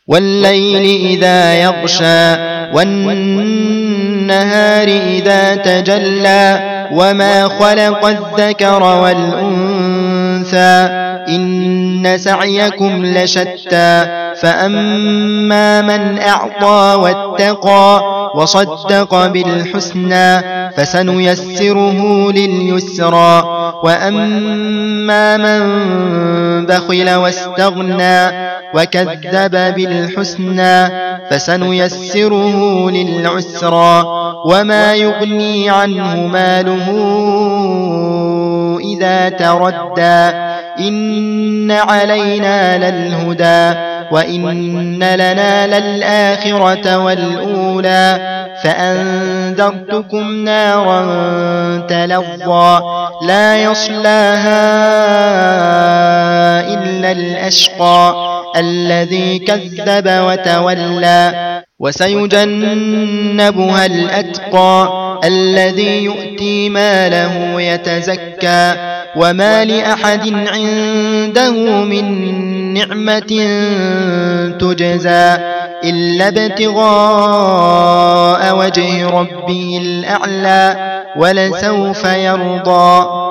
والليل إذا يغشى والنهار إذا تجلى وما خلق الذكر والأنثى إن سعيكم لشتى فأما من أعطى واتقى وصدق بالحسنى فسنيسره لليسرى وأما من بخل واستغنى وكذب بالحسنى فسنيسره للعسرى وما يغني عنه ماله إذا تردى إن علينا للهدى وإن لنا للآخرة والأولى فأنذرتكم نارا تلظى لا يصلاها إلا الأشقى الذي كذب وتولى وسيجنبها الأتقى الذي يؤتي ماله يتزكى وما لأحد عنده من نعمة تجزى إلا ابتغاء وجه ربه الأعلى ولسوف يرضى.